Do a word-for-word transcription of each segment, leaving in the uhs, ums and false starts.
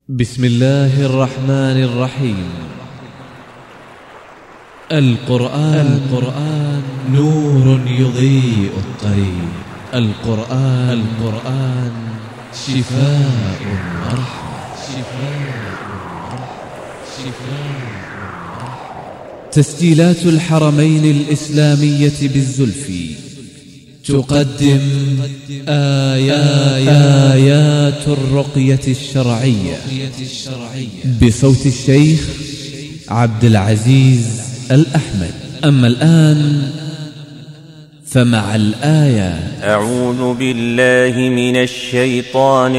بسم الله الرحمن الرحيم. القرآن القرآن نور يضيء الطريق. القرآن القرآن شفاء ورحمة. شفاء شفاء تسجيلات الحرمين الإسلامية بالزلفي تقدم آيات, آيات الرقية الشرعية بصوت الشيخ عبد العزيز الأحمد. أما الآن فمع الآيات. أعوذ بالله من الشيطان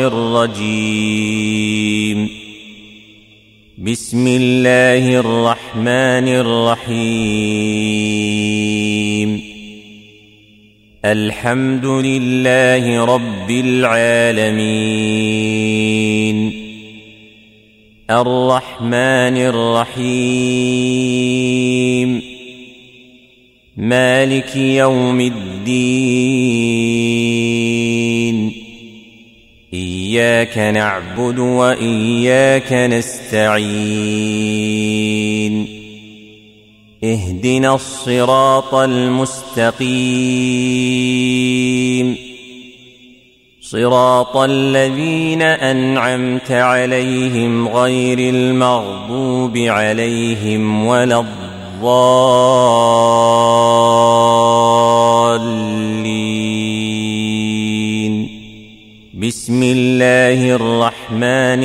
الرجيم. بسم الله الرحمن الرحيم. الحمد لله رب العالمين. الرحمن الرحيم. مالك يوم الدين. إياك نعبد وإياك نستعين. اهدنا الصراط المستقيم. صراط الذين أنعمت عليهم غير المغضوب عليهم ولا الضالين. بسم الله الرحمن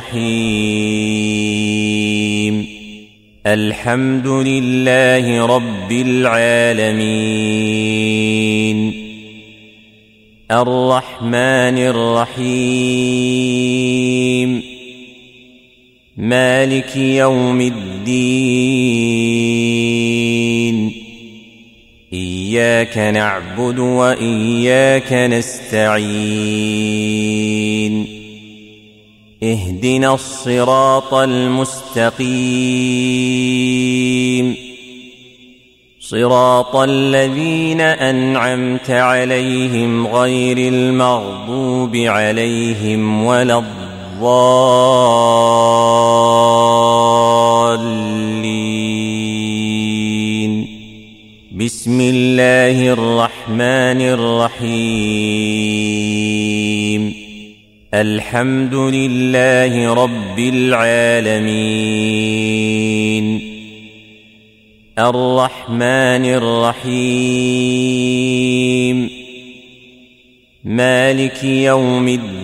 الرحيم. الحمد لله رب العالمين. الرحمن الرحيم. مالك يوم الدين. إياك نعبد وإياك نستعين. اهدنا الصراط المستقيم. صراط الذين أنعمت عليهم غير المغضوب عليهم ولا الضالين. بسم الله الرحمن الرحيم. الحمد لله رب العالمين. الرحمن الرحيم. مالك يوم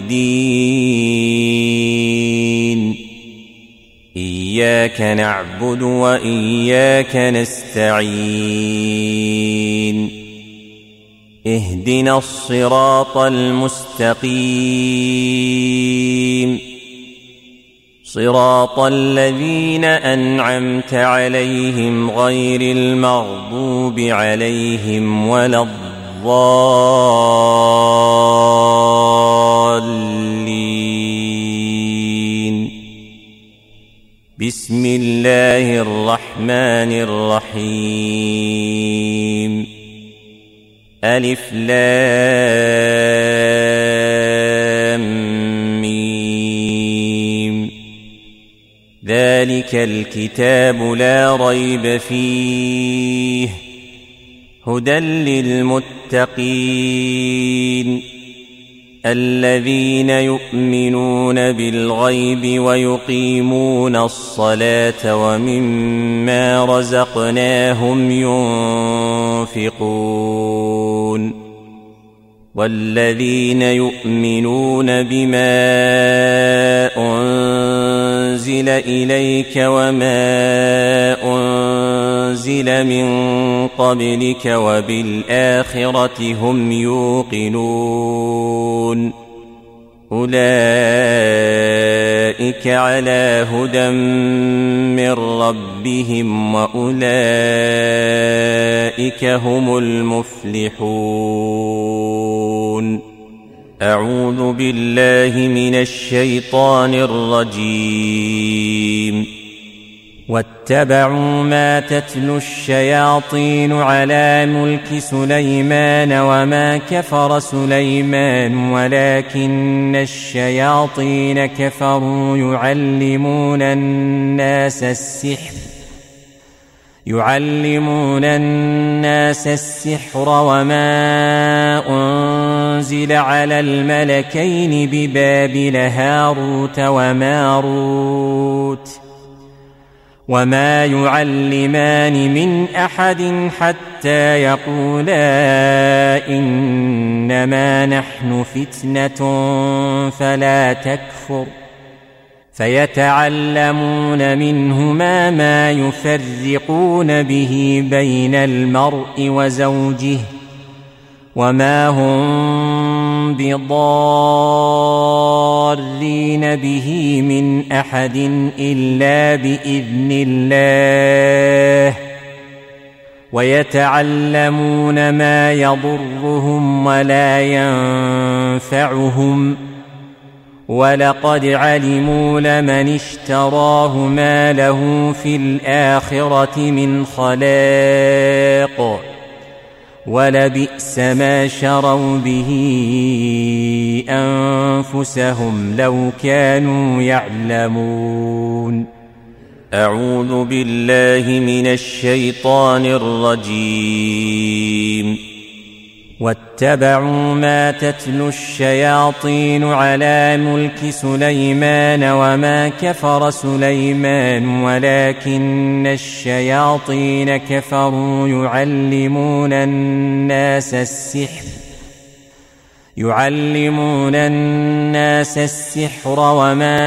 الدين. إياك نعبد وإياك نستعين. اهدنا الصراط المستقيم. صراط الذين أنعمت عليهم غير المغضوب عليهم ولا الضالين. بسم الله الرحمن الرحيم. ألف لام ميم. ذلك الكتاب لا ريب فيه هدى للمتقين الذين يؤمنون بالغيب ويقيمون الصلاة ومما رزقناهم ينفقون والذين يؤمنون بما أنزل إليك وما أنزل من قبلك وبالآخرة هم يوقنون. أولئك على هدى من ربهم وأولئك هم المفلحون. أعوذ بالله من الشيطان الرجيم. واتبعوا ما تتلو الشياطين على ملك سليمان وما كفر سليمان ولكن الشياطين كفروا يعلمون الناس السحر يعلمون الناس السحر وما أنزل على الملكين ببابل هاروت وماروت وما يعلمان من أحد حتى يقولا إنما نحن فتنة فلا تكفر فيتعلمون منهما ما يفرقون به بين المرء وزوجه وما هم بضارين به من أحد إلا بإذن الله ويتعلمون ما يضرهم ولا ينفعهم ولقد علموا لمن اشتراه ما له في الآخرة من خلاق ولبئس ما شروا به أنفسهم لو كانوا يعلمون. أعوذ بالله من الشيطان الرجيم. واتبعوا ما تتلو الشياطين على ملك سليمان وما كفر سليمان ولكن الشياطين كفروا يعلمون الناس السحر يعلمون الناس السحر وما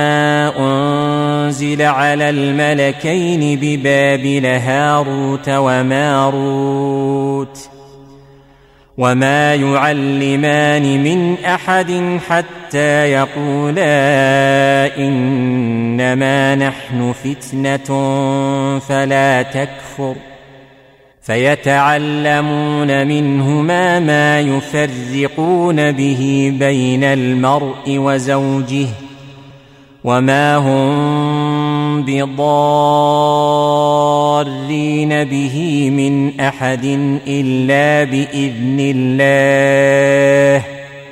أنزل على الملكين ببابل هاروت وماروت وما يعلمان من أحد حتى يقولا إنما نحن فتنة فلا تكفر فيتعلمون منهما ما يفرقون به بين المرء وزوجه وما هم بضارين به من أحد إلا بإذن الله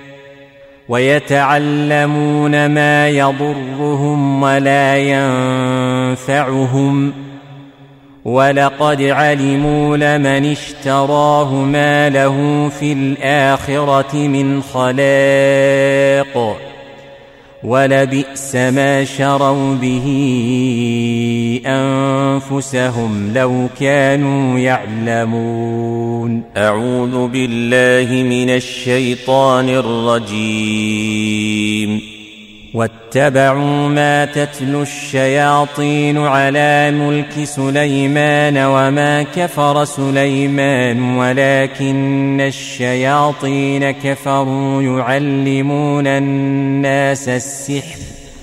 ويتعلمون ما يضرهم ولا ينفعهم ولقد علموا لمن اشتراه ما له في الآخرة من خلاق ولبئس ما شروا به أنفسهم لو كانوا يعلمون. أعوذ بالله من الشيطان الرجيم. واتبعوا ما تتلو الشياطين على ملك سليمان وما كفر سليمان ولكن الشياطين كفروا يعلمون الناس السحر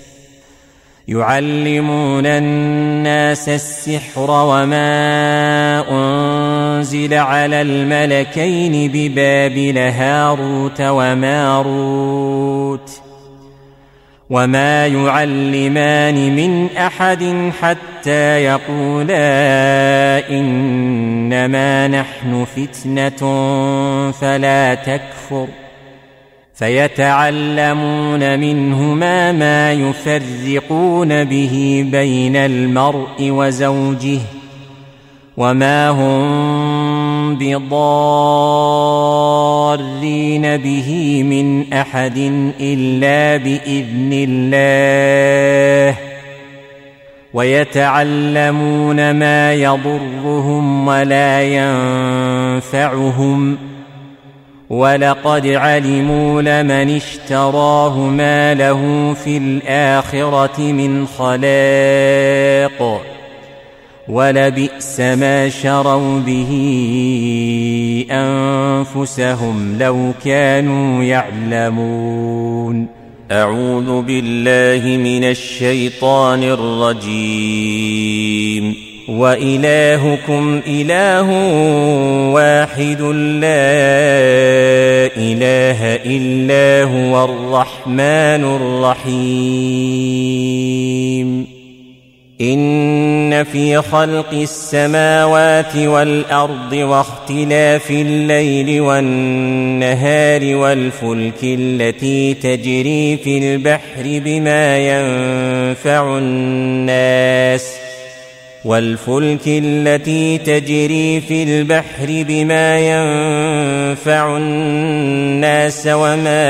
يعلمون الناس السحر وما أنزل على الملكين ببابل هاروت وماروت وما يعلمان من أحد حتى يقولا إنما نحن فتنة فلا تكفر فيتعلمون منهما ما يفرقون به بين المرء وزوجه وما هم بضارين به من أحد إلا بإذن الله ويتعلمون ما يضرهم ولا ينفعهم ولقد علموا لمن اشتراه ما له في الآخرة من خلاق ولبئس ما شروا به أنفسهم لو كانوا يعلمون. أعوذ بالله من الشيطان الرجيم. وإلهكم إله واحد لا إله إلا هو الرحمن الرحيم. إن إن في خلق السماوات والأرض واختلاف الليل والنهار والفلك التي تجري في البحر بما ينفع الناس والفلك التي تجري في البحر بما ينفع الناس وما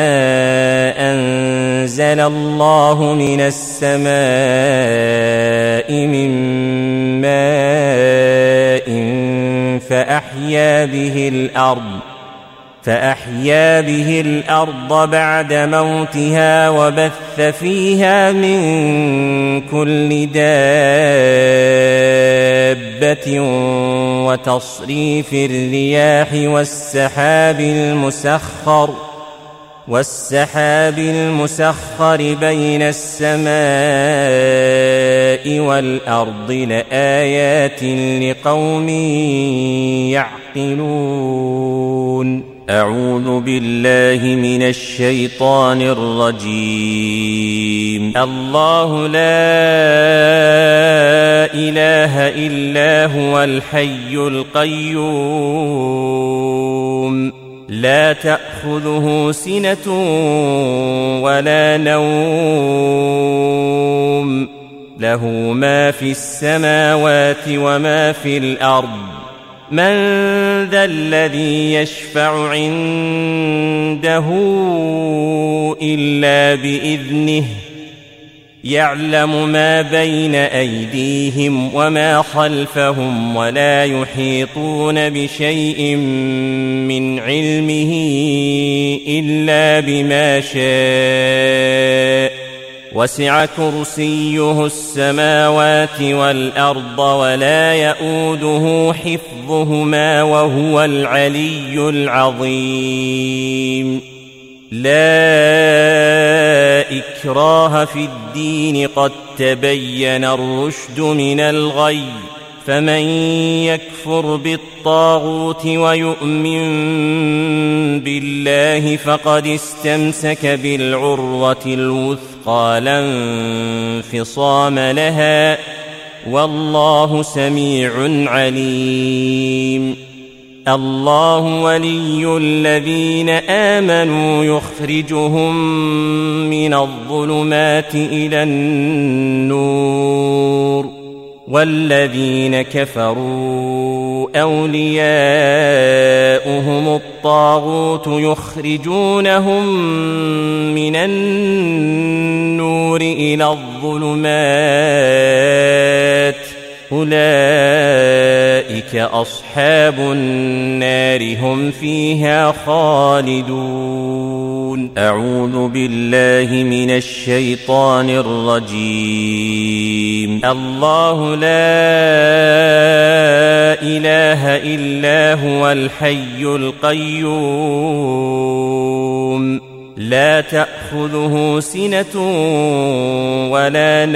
أنزل الله من السماء من ماء فأحيا به الأرض فأحيا به الأرض بعد موتها وبث فيها من كل دابة وتصريف الرياح والسحاب المسخر والسحاب المسخر بين السماء والأرض لآيات لقوم يعقلون. أعوذ بالله من الشيطان الرجيم. الله لا إله إلا هو الحي القيوم لا تأخذه سنة ولا نوم له ما في السماوات وما في الأرض من ذا الذي يشفع عنده إلا بإذنه يعلم ما بين أيديهم وما خلفهم ولا يحيطون بشيء من علمه إلا بما شاء وسع كرسيه السماوات والأرض ولا يؤوده حفظهما وهو العلي العظيم. لا إكراه في الدين قد تبين الرشد من الغي فمن يكفر بالطاغوت ويؤمن بالله فقد استمسك بالعروة الوثقى لا انفصام لها والله سميع عليم. الله ولي الذين آمنوا يخرجهم من الظلمات إلى النور والذين كفروا أولياؤهم الطاغوت يخرجونهم من النور إلى الظلمات أولئك أصحاب النار هم فيها خالدون. أعوذ بالله من الشيطان الرجيم. الله لا إله إلا هو الحي القيوم لا تأخذه سنة ولا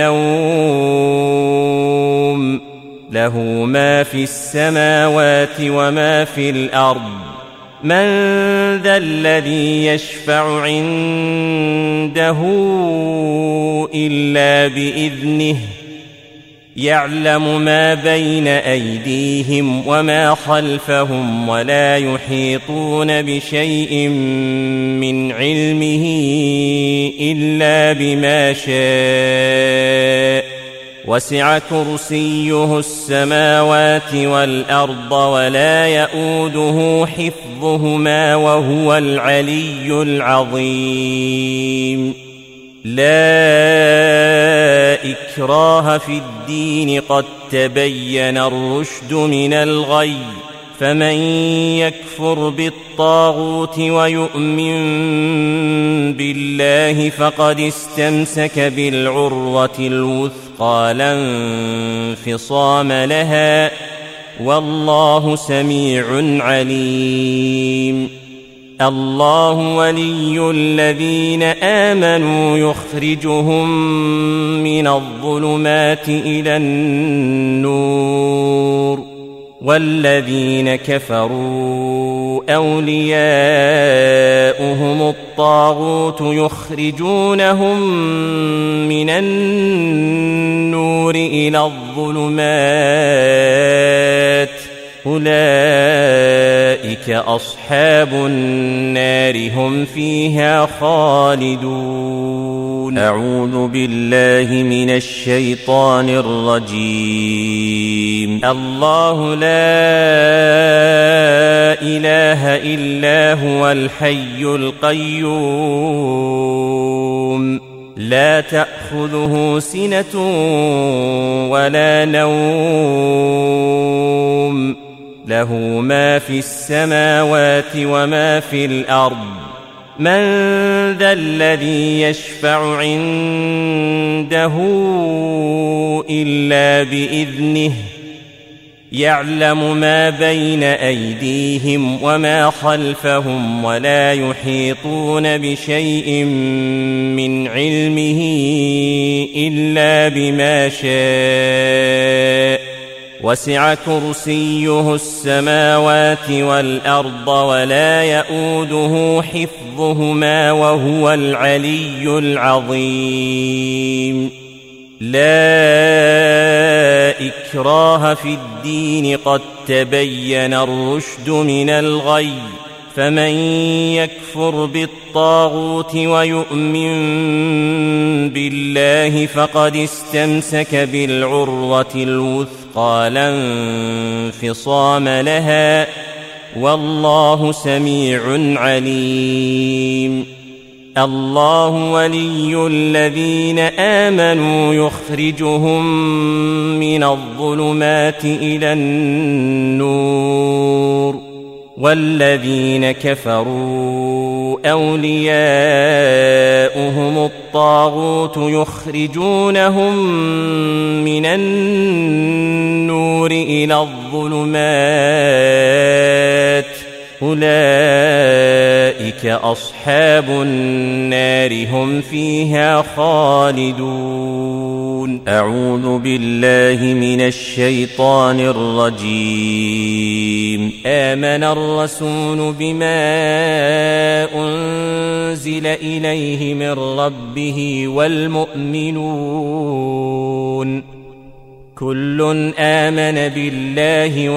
نوم له ما في السماوات وما في الأرض من ذا الذي يشفع عنده إلا بإذنه يعلم ما بين أيديهم وما خلفهم ولا يحيطون بشيء من علمه إلا بما شاء وسع كرسيه السماوات والأرض ولا يؤوده حفظهما وهو العلي العظيم. لا إكراه في الدين قد تبين الرشد من الغي فمن يكفر بالطاغوت ويؤمن بالله فقد استمسك بالعروة الوثقى لا انفصام لها والله سميع عليم. الله ولي الذين آمنوا يخرجهم من الظلمات إلى النور والذين كفروا أولياؤهم الطاغوت يخرجونهم من النور إلى الظلمات أولئك أصحاب النار هم فيها خالدون. أعوذ بالله من الشيطان الرجيم. الله لا إله إلا هو الحي القيوم لا تأخذه سنة ولا نوم له ما في السماوات وما في الأرض من ذا الذي يشفع عنده إلا بإذنه يعلم ما بين أيديهم وما خلفهم ولا يحيطون بشيء من علمه إلا بما شاء وسع كرسيه السماوات والأرض ولا يؤوده حفظهما وهو العلي العظيم. لا إكراه في الدين قد تبين الرشد من الغي فمن يكفر بالطاغوت ويؤمن بالله فقد استمسك بالعروة الوثقى لا انفصام لها والله سميع عليم. الله ولي الذين آمنوا يخرجهم من الظلمات إلى النور والذين كفروا أولياؤهم الطاغوت يخرجونهم من النور إلى الظلمات أولئك أصحاب النار هم فيها خالدون. أعوذ بالله من الشيطان الرجيم. آمن الرسول بما أنزل إليه من ربه والمؤمنون كل آمن بالله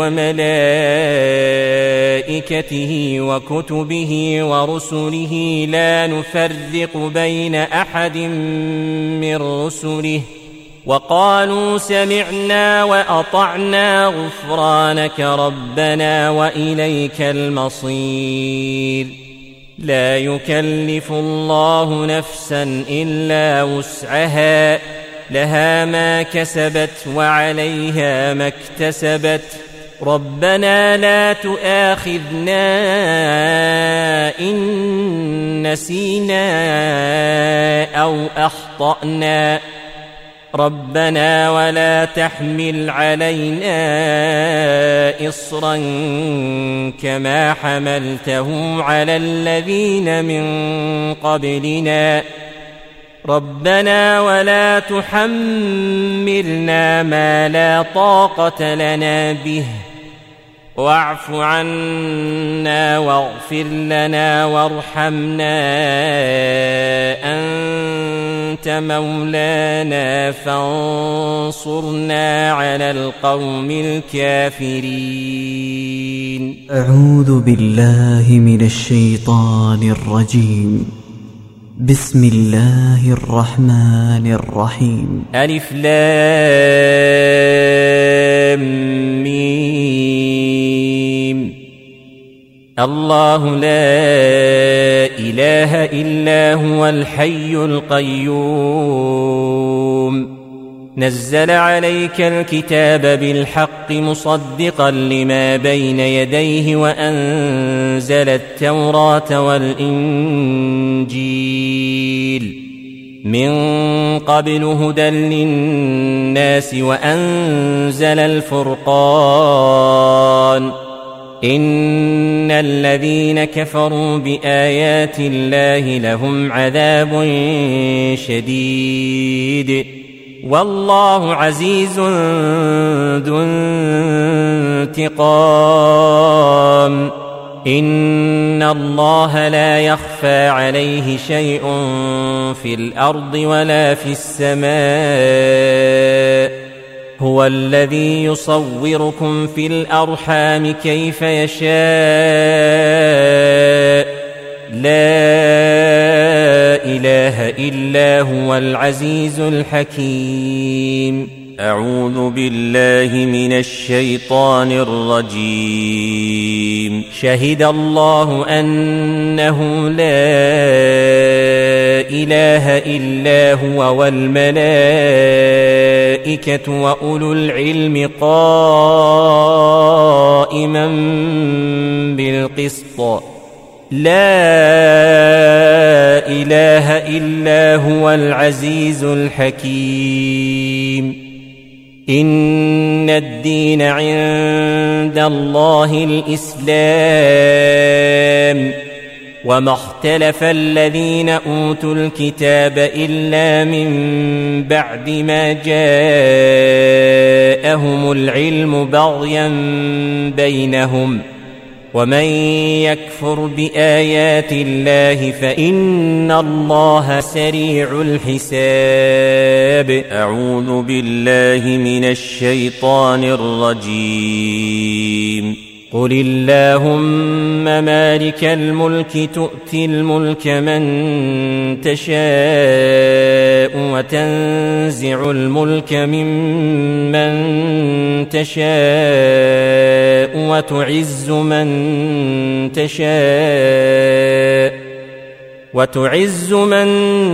وملائكته وكتبه ورسله لا نفرق بين أحد من رسله وقالوا سمعنا وأطعنا غفرانك ربنا وإليك المصير. لا يكلف الله نفسا إلا وسعها لها ما كسبت وعليها ما اكتسبت ربنا لا تؤاخذنا إن نسينا أو أخطأنا ربنا ولا تحمل علينا إصرا كما حملته على الذين من قبلنا ربنا ولا تحملنا ما لا طاقة لنا به واعف عنا واغفر لنا وارحمنا أنت مولانا فانصرنا على القوم الكافرين. أعوذ بالله من الشيطان الرجيم. بسم الله الرحمن الرحيم. ألف لام ميم. الله لا إله إلا هو الحي القيوم نزل عليك الكتاب بالحق مصدقا لما بين يديه وأنزل التوراة والإنجيل من قبل هدى للناس وأنزل الفرقان إن الذين كفروا بآيات الله لهم عذاب شديد والله عزيز ذو انتقام إن الله لا يخفى عليه شيء في الأرض ولا في السماء هو الذي يصوركم في الأرحام كيف يشاء لا إله إلا هو العزيز الحكيم أعوذ بالله من الشيطان الرجيم شهد الله أنه لا إله إلا هو والملائكة وأولو العلم قائما بالقسط لا إله إلا هو العزيز الحكيم إن الدين عند الله الإسلام وما اختلف الذين أوتوا الكتاب إلا من بعد ما جاءهم العلم بغيا بينهم ومن يكفر بآيات الله فإن الله سريع الحساب أعوذ بالله من الشيطان الرجيم قل اللهم مالك الملك تؤتي الملك من تشاء وتنزع الملك ممن تشاء وتعز من تشاء وتعز من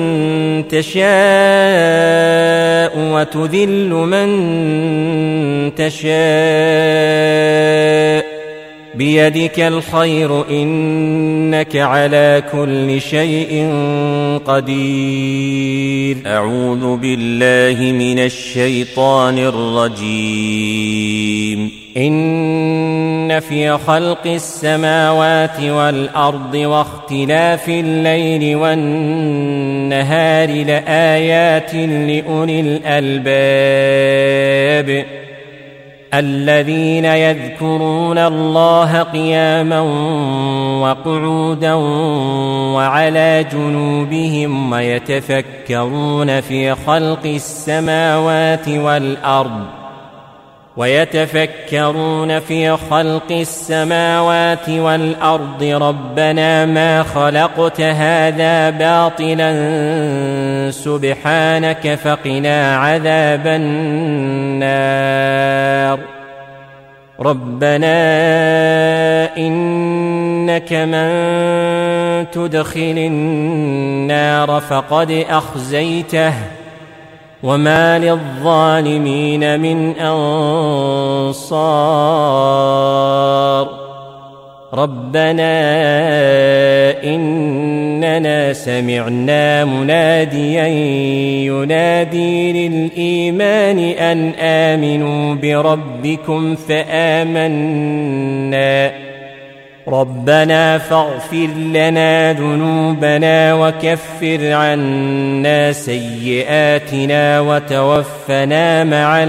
تشاء وتذل من تشاء بيدك الخير إنك على كل شيء قدير أعوذ بالله من الشيطان الرجيم إن في خلق السماوات والأرض واختلاف الليل والنهار لآيات لأولي الألباب الذين يذكرون الله قياما وقعودا وعلى جنوبهم ويتفكرون في خلق السماوات والأرض ويتفكرون في خلق السماوات والأرض ربنا ما خلقت هذا باطلا سبحانك فقنا عذاب النار ربنا إنك من تدخل النار فقد أخزيته وما للظالمين من أنصار ربنا إننا سمعنا مناديا ينادي للإيمان أن آمنوا بربكم فآمنا ربنا فاغفر لنا ذنوبنا وكفر عنا سيئاتنا وتوفنا مع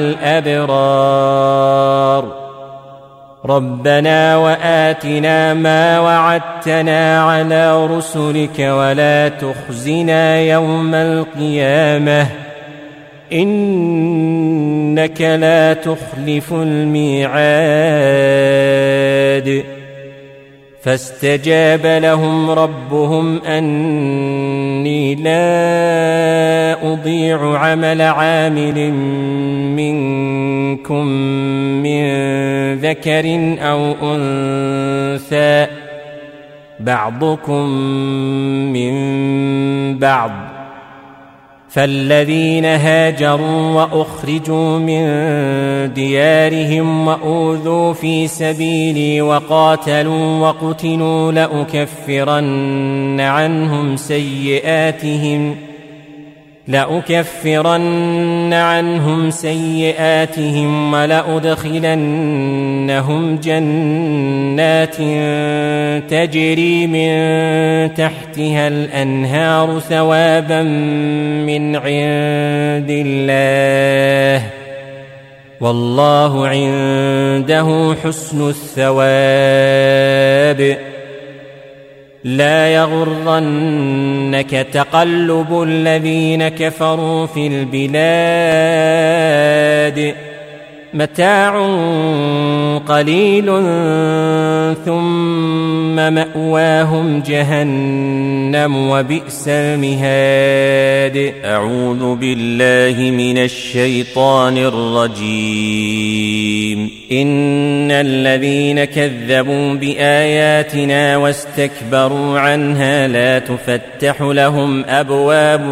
الأبرار ربنا وآتنا ما وعدتنا على رسلك ولا تخزنا يوم القيامة إنك لا تخلف الميعاد فاستجاب لهم ربهم أني لا أضيع عمل عامل منكم من ذكر أو أنثى بعضكم من بعض فالذين هاجروا وأخرجوا من ديارهم وأوذوا في سبيلي وقاتلوا وقتلوا لأكفرن عنهم سيئاتهم لأكفرن عنهم سيئاتهم ولأدخلنهم جنات تجري من تحتها الأنهار ثوابا من عند الله والله عنده حسن الثواب لا يغرنك تقلب الذين كفروا في البلاد متاع قليل ثم مأواهم جهنم وبئس المهاد. أعوذ بالله من الشيطان الرجيم. إن الذين كذبوا بآياتنا واستكبروا عنها لا تفتح لهم أبواب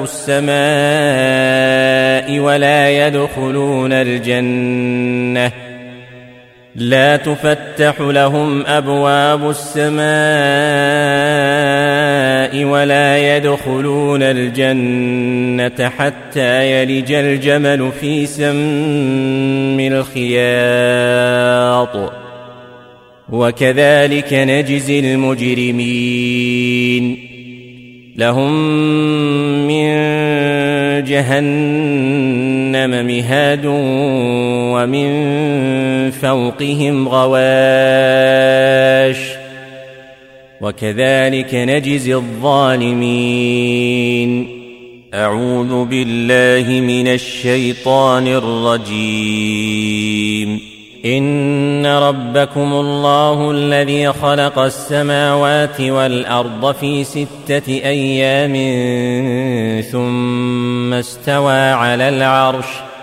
السماء ولا يدخلون الجنة لا تفتح لهم أبواب السماء ولا يدخلون الجنة حتى يلج الجمل في سم الخياط وكذلك نجزي المجرمين. لهم من جهنم مهاد ومن فوقهم غواش وكذلك نجزي الظالمين. أعوذ بالله من الشيطان الرجيم. إن ربكم الله الذي خلق السماوات والأرض في ستة أيام ثم استوى على العرش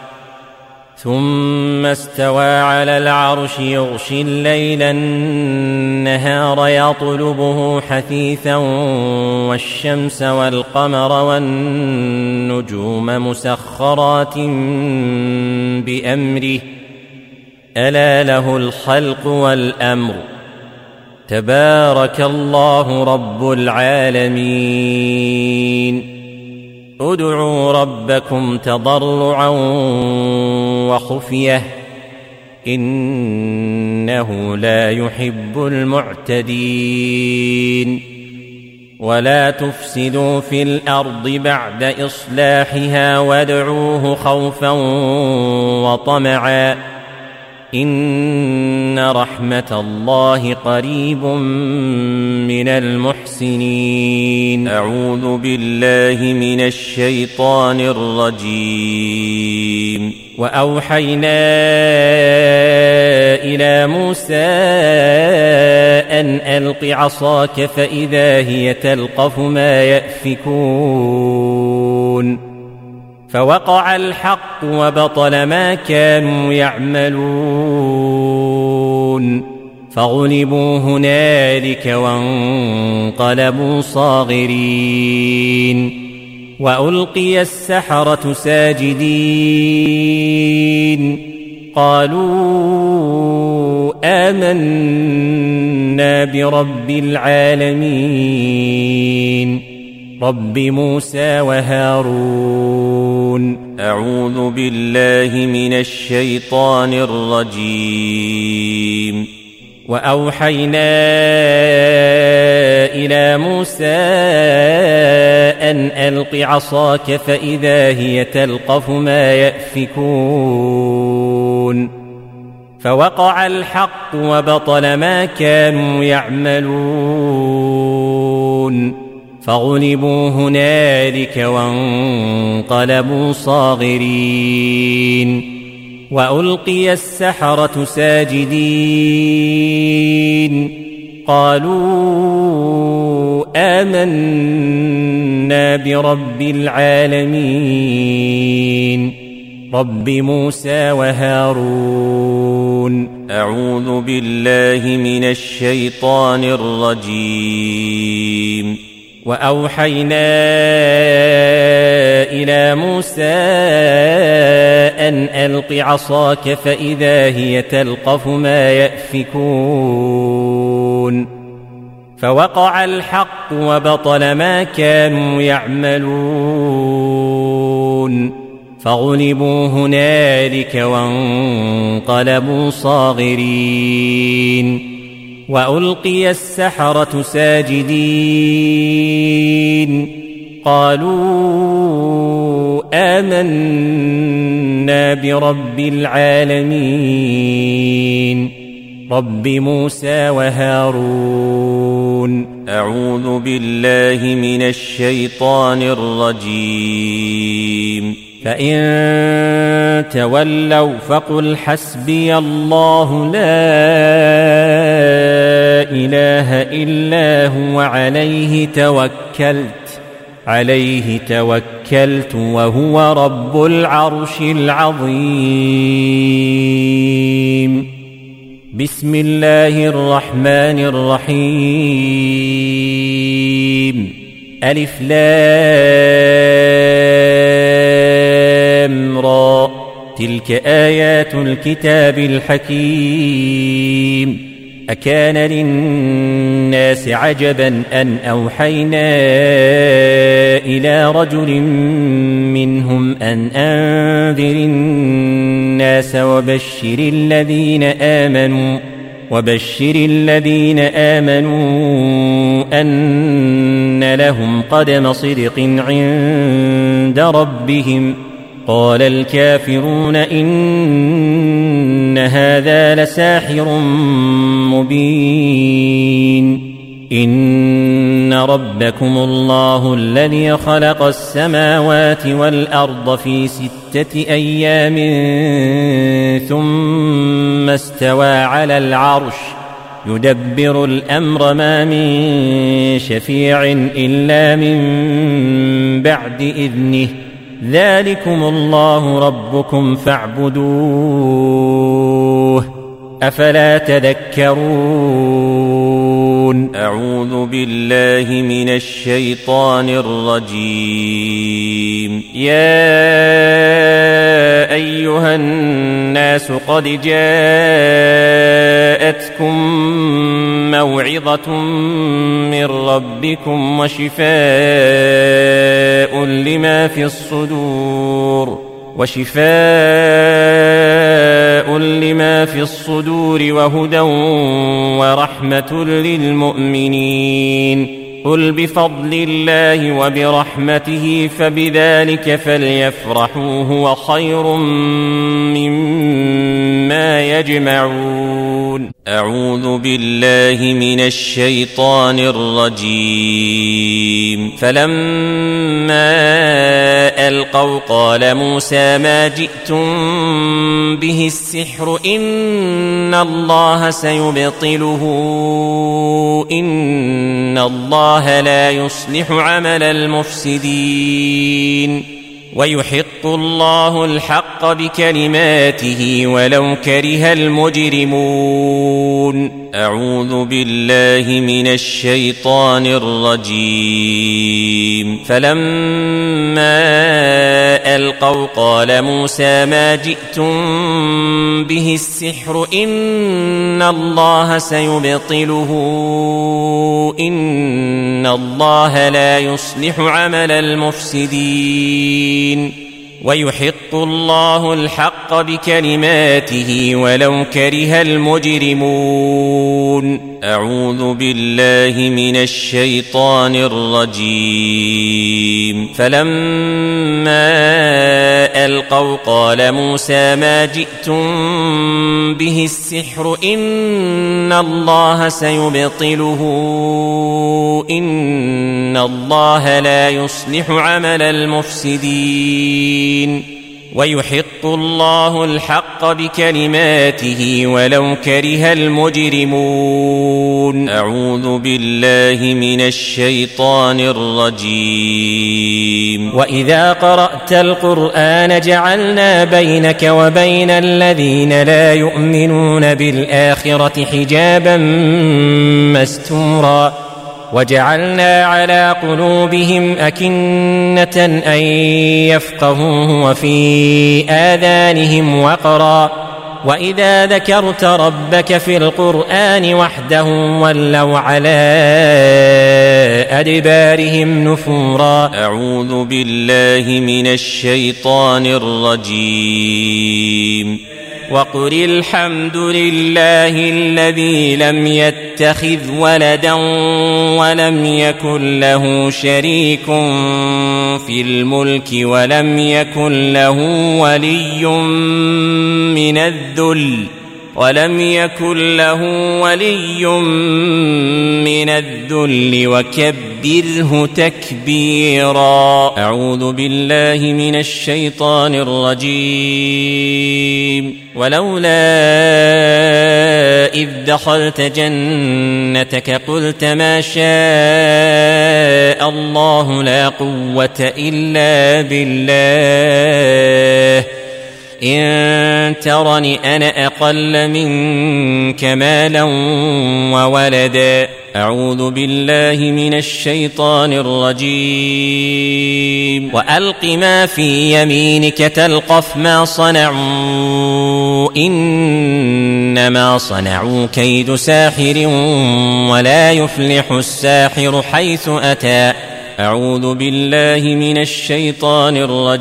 ثم استوى على العرش يغشي الليل النهار يطلبه حثيثا والشمس والقمر والنجوم مسخرات بأمره ألا له الخلق والأمر تبارك الله رب العالمين. ادعوا ربكم تضرعا وخفية إنه لا يحب المعتدين. ولا تفسدوا في الأرض بعد إصلاحها وادعوه خوفا وطمعا إن رحمة الله قريب من المحسنين. أعوذ بالله من الشيطان الرجيم. وأوحينا إلى موسى أن ألق عصاك فإذا هي تلقف ما يأفكون فوقع الحق وبطل ما كانوا يعملون فغلبوا هنالك وانقلبوا صاغرين وألقي السحرة ساجدين قالوا آمنا برب العالمين رب موسى وهارون. أعوذ بالله من الشيطان الرجيم. وأوحينا إلى موسى أن ألق عصاك فإذا هي تلقف ما يأفكون فوقع الحق وبطل ما كانوا يعملون فغلبوا هنالك وانقلبوا صاغرين وألقي السحرة ساجدين قالوا آمنا برب العالمين رب موسى وهارون. أعوذ بالله من الشيطان الرجيم. وأوحينا إلى موسى أن ألق عصاك فإذا هي تلقف ما يأفكون فوقع الحق وبطل ما كانوا يعملون فغلبوا هنالك وانقلبوا صاغرين وألقي السحرة ساجدين قالوا آمنا برب العالمين رب موسى وهارون. أعوذ بالله من الشيطان الرجيم. فإن تولوا فقل حسبي الله لا إله إلا هو عليه توكلت عليه توكلت وهو رب العرش العظيم. بسم الله الرحمن الرحيم. ألف لام را تلك آيات الكتاب الحكيم. أكان للناس عجبا أن أوحينا إلى رجل منهم أن أنذر الناس وبشر الذين آمنوا وبشر الذين آمنوا أن لهم قدم صدق عند ربهم. قال الكافرون إن هذا لساحر مبين. إن ربكم الله الذي خلق السماوات والأرض في ستة أيام ثم استوى على العرش يدبر الأمر ما من شفيع إلا من بعد إذنه. ذلكم الله ربكم فاعبدوه أفلا تذكرون. أعوذ بالله من الشيطان الرجيم. يا أيها الناس قد جاءتكم موعظة من ربكم وشفاء لما في الصدور وشفاء لما في الصدور وهدى ورحمة للمؤمنين. قل بفضل الله وبرحمته فبذلك فليفرحوا هو خير مما يجمعون. أعوذ بالله من الشيطان الرجيم. فلما ألقوا قال موسى ما جئتم به السحر إن الله سيبطله إن الله لا يصلح عمل المفسدين ويحق الله الحق بكلماته ولو كره المجرمون. أعوذ بالله من الشيطان الرجيم. فلما ألقوا قال موسى ما جئتم به السحر إن الله سيبطله إن الله لا يصلح عمل المفسدين ويحق الله الحق بكلماته ولو كره المجرمون. أعوذ بالله من الشيطان الرجيم. فلما ألقوا قال موسى ما جئتم به السحر إن الله سيبطله إن الله لا يصلح عمل المفسدين ويحق الله الحق بكلماته ولو كره المجرمون. أعوذ بالله من الشيطان الرجيم. وإذا قرأت القرآن جعلنا بينك وبين الذين لا يؤمنون بالآخرة حجابا مستورا وجعلنا على قلوبهم أكنة أن يفقهوه وفي آذانهم وقرا وإذا ذكرت ربك في القرآن وحده ولوا على أدبارهم نفورا. أعوذ بالله من الشيطان الرجيم. وقل الحمد لله الذي لم يتخذ ولدا ولم يكن له شريك في الملك ولم يكن له ولي من الذل ولم يكن له ولي من الذل وكبره تكبيرا. أعوذ بالله من الشيطان الرجيم. ولولا إذ دخلت جنتك قلت ما شاء الله لا قوة إلا بالله إن ترني أنا أقل منك مالا وولدا. أعوذ بالله من الشيطان الرجيم. وألق ما في يمينك تلقف ما صنعوا إنما صنعوا كيد ساحر ولا يفلح الساحر حيث أتى. أعوذ بالله من الشيطان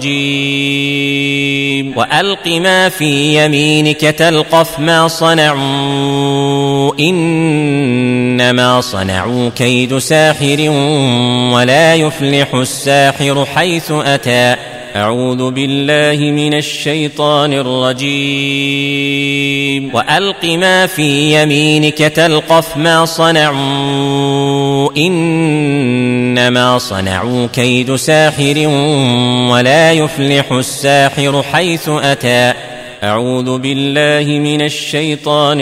الرجيم. وألق ما في يمينك تلقف ما صنعوا إنما صنعوا كيد ساحر ولا يفلح الساحر حيث أتى. أعوذ بالله من الشيطان الرجيم. وألق ما في يمينك تلقف ما صنعوا إنما صنعوا كيد ساحر ولا يفلح الساحر حيث أتى. أعوذ بالله من الشيطان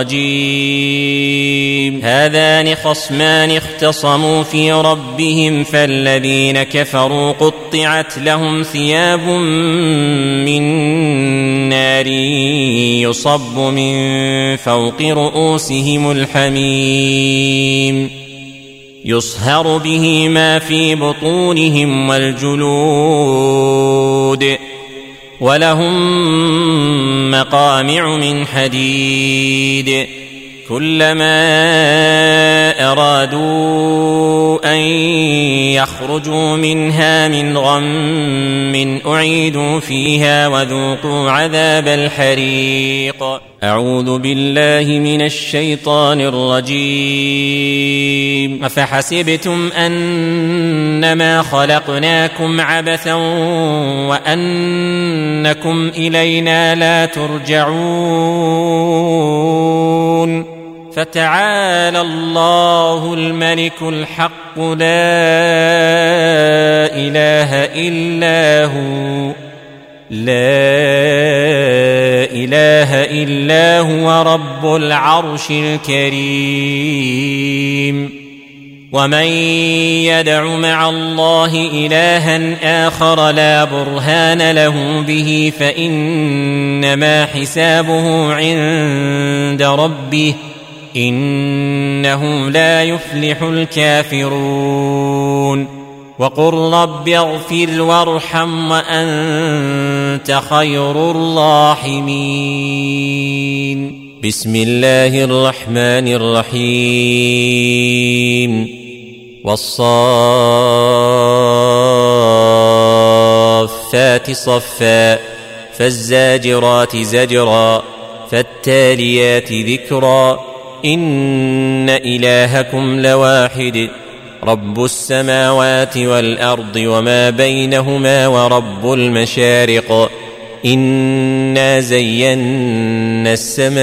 الرجيم. هذان خصمان اختصموا في ربهم فالذين كفروا قطعت لهم ثياب من نار يصب من فوق رؤوسهم الحميم يصهر به ما في بطونهم والجلود ولهم مقامع من حديد كلما أرادوا أن يخرجوا منها من غم أعيدوا فيها وذوقوا عذاب الحريق. أعوذ بالله من الشيطان الرجيم. أفحسبتم أنما خلقناكم عبثا وأنكم إلينا لا ترجعون فتعالى الله الملك الحق لا إله إلا هو لا إله إلا هو رب العرش الكريم. ومن يدع مع الله إلها آخر لا برهان له به فإنما حسابه عند ربه إنه لا يفلح الكافرون. وقل رب اغفر وارحم وأنت خير الراحمين. بسم الله الرحمن الرحيم. والصافات صفا فالزاجرات زجرا فالتاليات ذكرا إن إلهكم لواحد رب السماوات والأرض وما بينهما ورب المشارق إنا زينا السماء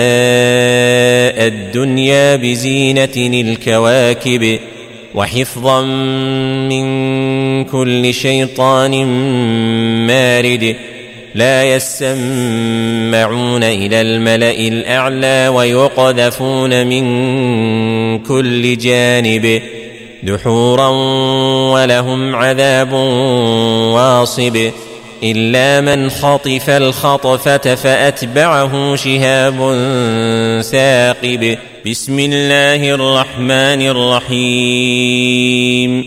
الدنيا بزينة الكواكب وحفظا من كل شيطان مارد لا يسمعون إلى الملأ الأعلى ويقذفون من كل جانب دحورا ولهم عذاب واصب إلا من خطف الخطفة فأتبعه شهاب ثاقب. بسم الله الرحمن الرحيم.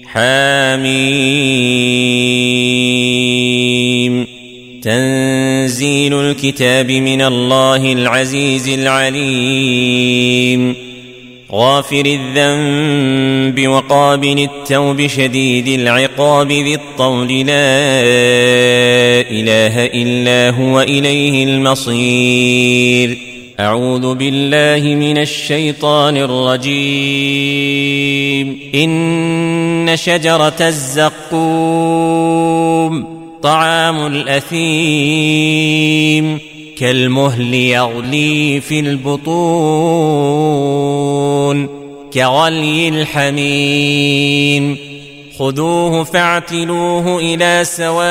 حاميم تنزيل تنزيل الكتاب من الله العزيز العليم غافر الذنب وقابل التوب شديد العقاب ذي الطول لا إله إلا هو إليه المصير. أعوذ بالله من الشيطان الرجيم. إن شجرة الزقوم طعام الأثيم كالمهل يغلي في البطون كغلي الحميم خذوه فاعتلوه إلى سواء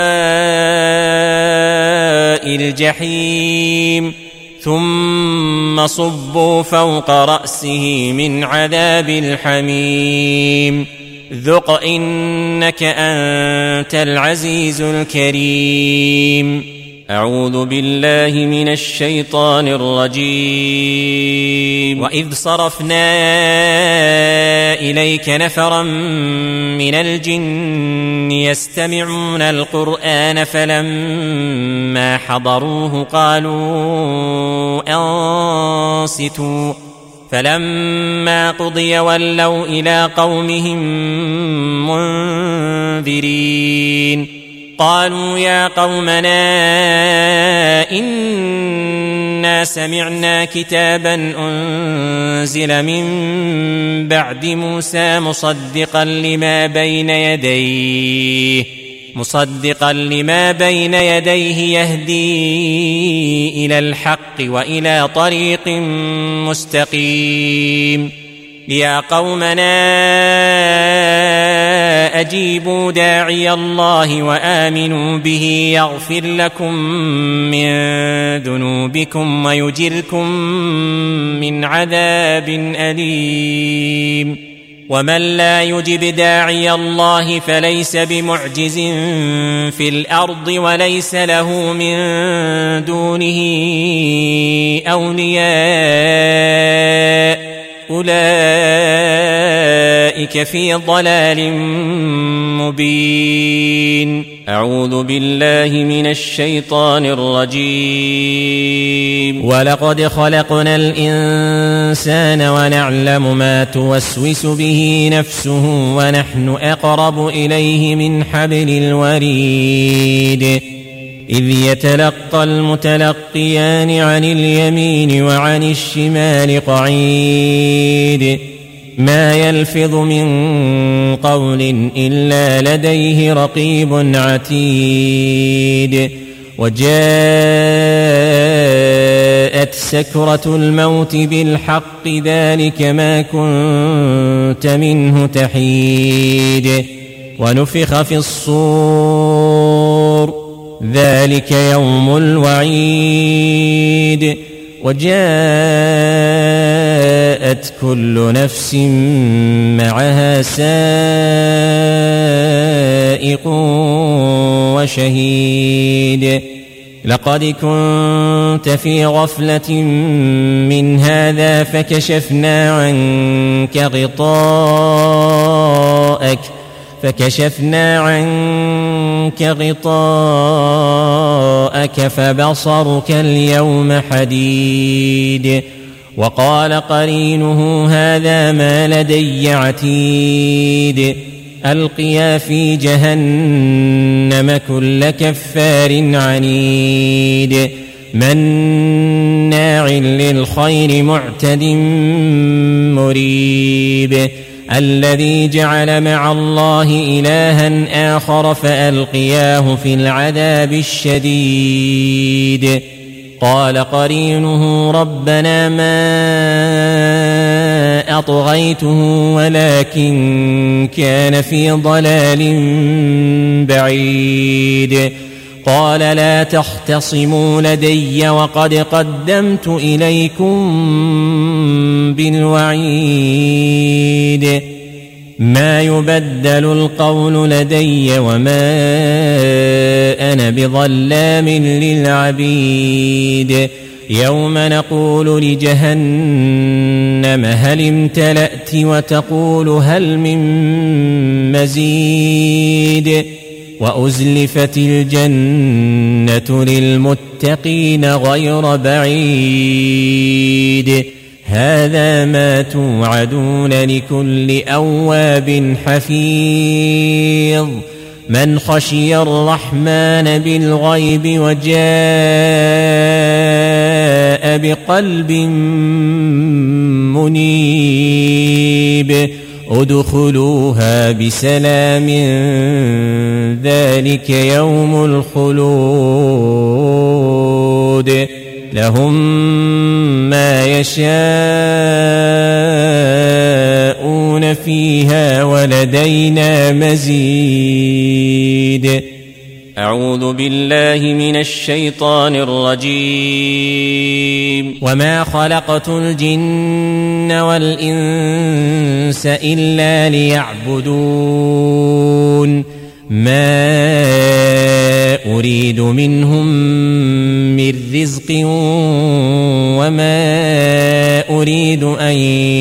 الجحيم ثم صبوا فوق رأسه من عذاب الحميم ذق إنك أنت العزيز الكريم. أعوذ بالله من الشيطان الرجيم. وإذ صرفنا إليك نفرا من الجن يستمعون القرآن فلما حضروه قالوا أنصتوا فلما قضي ولوا إلى قومهم منذرين قالوا يا قومنا إنا سمعنا كتابا أنزل من بعد موسى مصدقا لما بين يديه مصدقا لما بين يديه يهدي إلى الحق وإلى طريق مستقيم يا قومنا أجيبوا داعي الله وآمنوا به يغفر لكم من ذنوبكم ويجركم من عذاب أليم. ومن لا يجب داعي الله فليس بمعجز في الأرض وليس له من دونه أولياء أولئك في ضلال مبين. أعوذ بالله من الشيطان الرجيم. ولقد خلقنا الإنسان ونعلم ما توسوس به نفسه ونحن أقرب إليه من حبل الوريد إذ يتلقى المتلقيان عن اليمين وعن الشمال قعيد ما يلفظ من قول إلا لديه رقيب عتيد. وجاءت سكرة الموت بالحق ذلك ما كنت منه تحيد. ونفخ في الصور ذلك يوم الوعيد. وجاءت كل نفس معها سائق وشهيد. لقد كنت في غفلة من هذا فكشفنا عنك غطاءك فكشفنا عنك غطاءك فبصرك اليوم حديد. وقال قرينه هذا ما لدي عتيد. ألقيا في جهنم كل كفار عنيد مناع للخير معتد مريب. الذي جعل مع الله إلها آخر فألقياه في العذاب الشديد. قال قرينه ربنا ما أطغيته ولكن كان في ضلال بعيد. قال لا تختصموا لدي وقد قدمت إليكم بالوعيد. ما يبدل القول لدي وما أنا بظلام للعبيد. يوم نقول لجهنم هل امتلأت وتقول هل من مزيد. وأزلفت الجنة للمتقين غير بعيد هذا ما توعدون لكل أواب حفيظ من خشي الرحمن بالغيب وجاء بقلب منيب ادخلوها بسلام ذلك يوم الخلود لهم ما يشاءون فيها ولدينا مزيد. أعوذ بالله من الشيطان الرجيم. وما خلقت الجن والإنس إلا ليعبدون ما أريد منهم من رزق وما أريد أن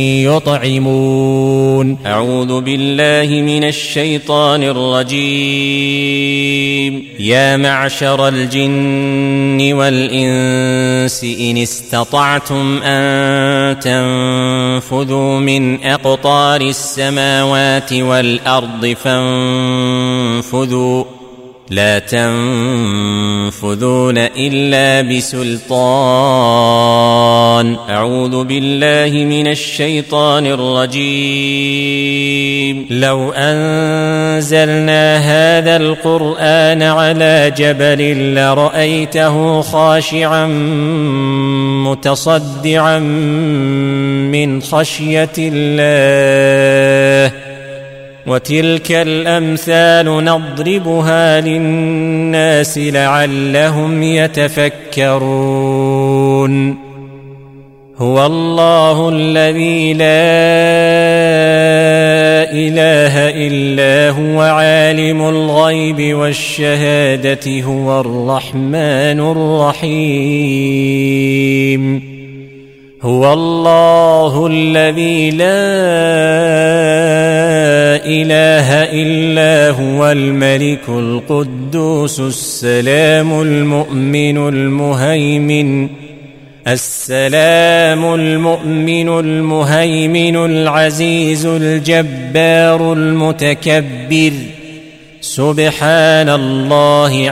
يطعمون. أعوذ بالله من الشيطان الرجيم. يا معشر الجن والإنس إن استطعتم أن تنفذوا من أقطار السماوات والأرض فانفذوا لا تنفذون إلا بسلطان. أعوذ بالله من الشيطان الرجيم. لو أنزلنا هذا القرآن على جبل لرأيته خاشعا متصدعا من خشية الله وتلك الأمثال نضربها للناس لعلهم يتفكرون. هو الله الذي لا إله إلا هو عالم الغيب والشهادة هو الرحمن الرحيم. هو الله الذي لا إله إلا هو الملك القدوس السلام المؤمن المهيمن السلام المؤمن المهيمن العزيز الجبار المتكبر سبحان الله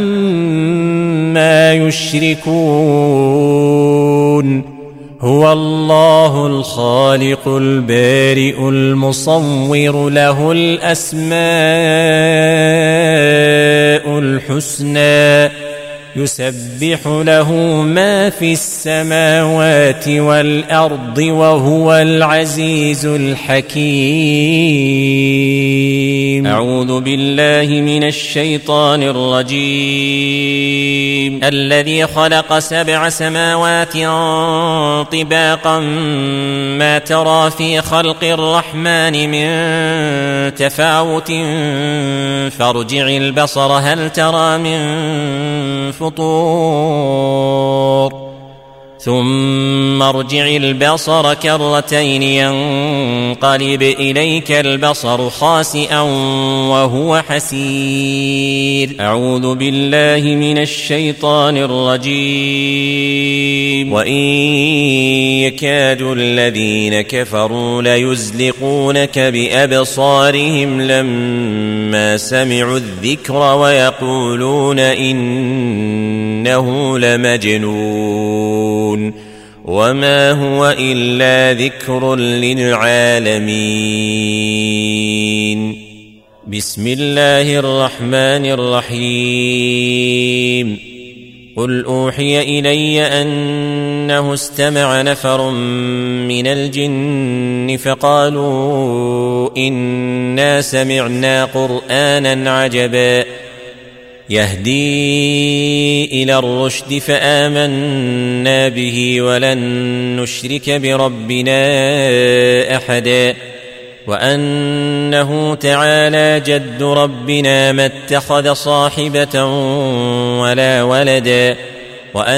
عما يشركون. هو الله الخالق البارئ المصور له الأسماء الحسنى يسبح له ما في السماوات والأرض وهو العزيز الحكيم. أعوذ بالله من الشيطان الرجيم. الذي خلق سبع سماوات طباقا ما ترى في خلق الرحمن من تفاوت فارجع البصر هل ترى من فطور ثم ارجع البصر كرتين ينقلب إليك البصر خاسئا وهو حسير. أعوذ بالله من الشيطان الرجيم. وإن يكاد الذين كفروا ليزلقونك بأبصارهم لما سمعوا الذكر ويقولون إنه لمجنون وما هو إلا ذكر للعالمين. بسم الله الرحمن الرحيم. قل أوحي إلي أنه استمع نفر من الجن فقالوا إنا سمعنا قرآنا عجبا يهدي إلى الرشد فآمنا به ولن نشرك بربنا أحدا وأنه تعالى جد ربنا ما اتخذ صاحبة ولا ولدا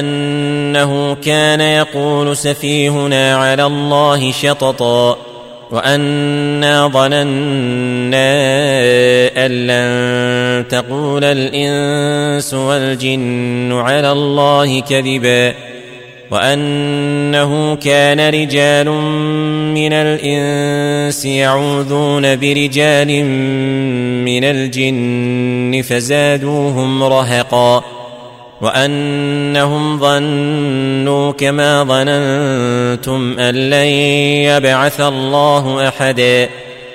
وأنه كان يقول سفيهنا على الله شططا وأنا ظننا أن لن تقول الإنس والجن على الله كذبا وأنه كان رجال من الإنس يعوذون برجال من الجن فزادوهم رهقا وأنهم ظنوا كما ظننتم أن لن يبعث الله أحدا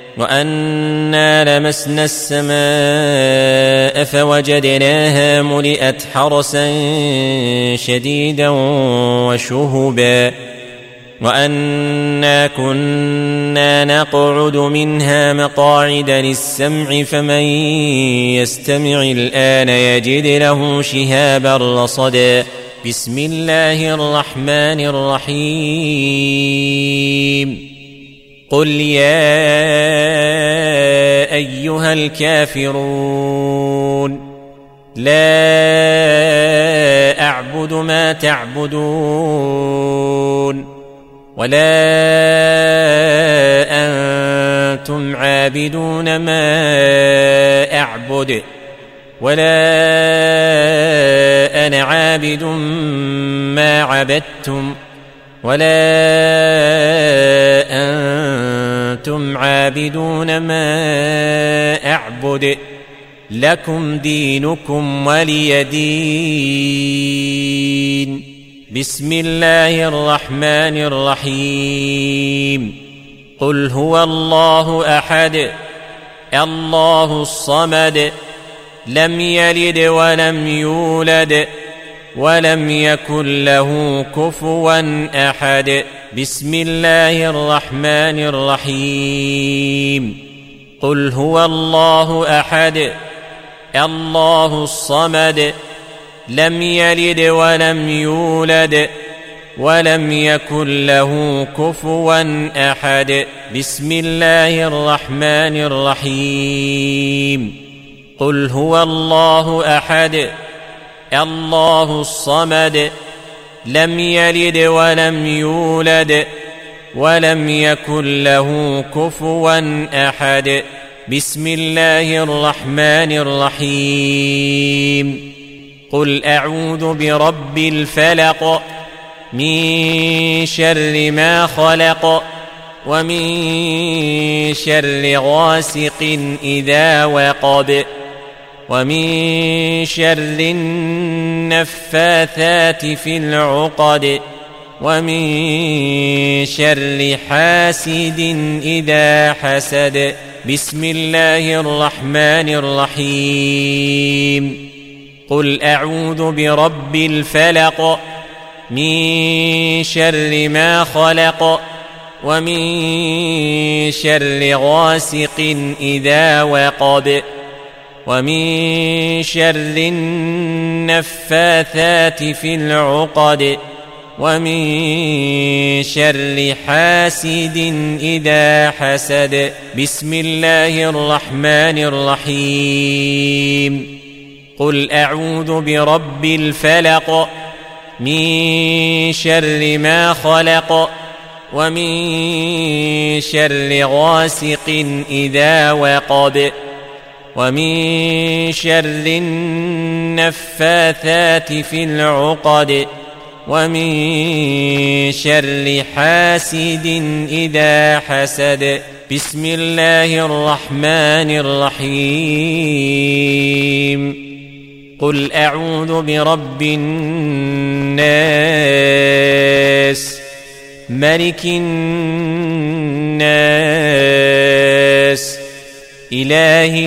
وأنا لمسنا السماء فوجدناها ملئت حرسا شديدا وشهبا وأنا كنا نقعد منها مقاعد للسمع فمن يستمع الآن يجد له شهابا رصدا. بسم الله الرحمن الرحيم. قل يا أيها الكافرون لا أعبد ما تعبدون ولا أنتم عابدون ما أعبد ولا أنا عابد ما عبدتم ولا أنتم عابدون ما أعبد لكم دينكم ولي دين. بسم الله الرحمن الرحيم. قل هو الله أحد الله الصمد لم يلد ولم يولد ولم يكن له كفوا أحد. بسم الله الرحمن الرحيم. قل هو الله أحد الله الصمد لم يلد ولم يولد ولم يكن له كفوا أحد. بسم الله الرحمن الرحيم. قل هو الله أحد الله الصمد لم يلد ولم يولد ولم يكن له كفوا أحد. بسم الله الرحمن الرحيم. قل أعوذ برب الفلق من شر ما خلق ومن شر غاسق إذا وقب ومن شر النفاثات في العقد ومن شر حاسد إذا حسد. بسم الله الرحمن الرحيم. قل أعوذ برب الفلق من شر ما خلق ومن شر غاسق إذا وقب ومن شر النفاثات في العقد ومن شر حاسد إذا حسد. بسم الله الرحمن الرحيم. قل أعوذ برب الفلق من شر ما خلق ومن شر غاسق إذا وقب ومن شر النفاثات في العقد ومن شر حاسد إذا حسد. بسم الله الرحمن الرحيم. قل أعوذ برب الناس ملك الناس إله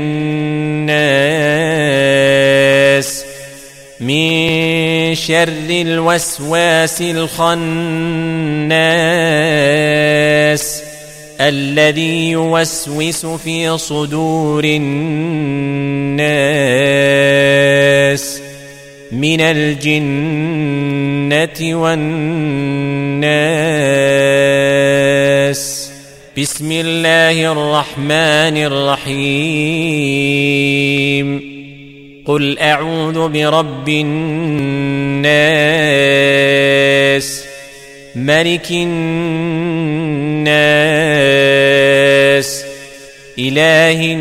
الناس من شر الوسواس الخناس الذي يوسوس في صدور الناس من الجنة والناس. بسم الله الرحمن الرحيم. قل أعوذ برب الناس ملك الناس إله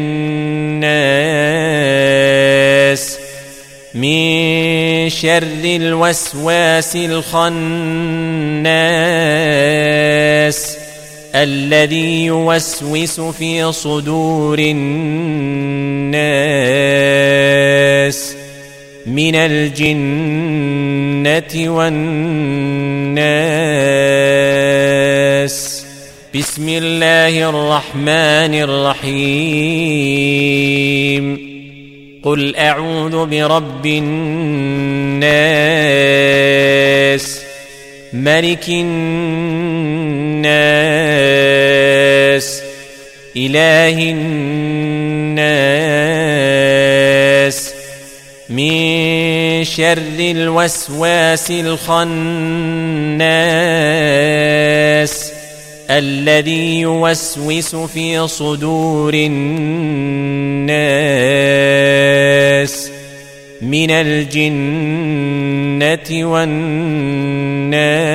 الناس من شر الوسواس الخناس الذي يوسوس في صدور الناس من الجنة والناس. بسم الله الرحمن الرحيم. قل أعوذ برب الناس ملك الناس إله الناس من شر الوسواس الخناس الذي يوسوس في صدور الناس من الجنة والناس.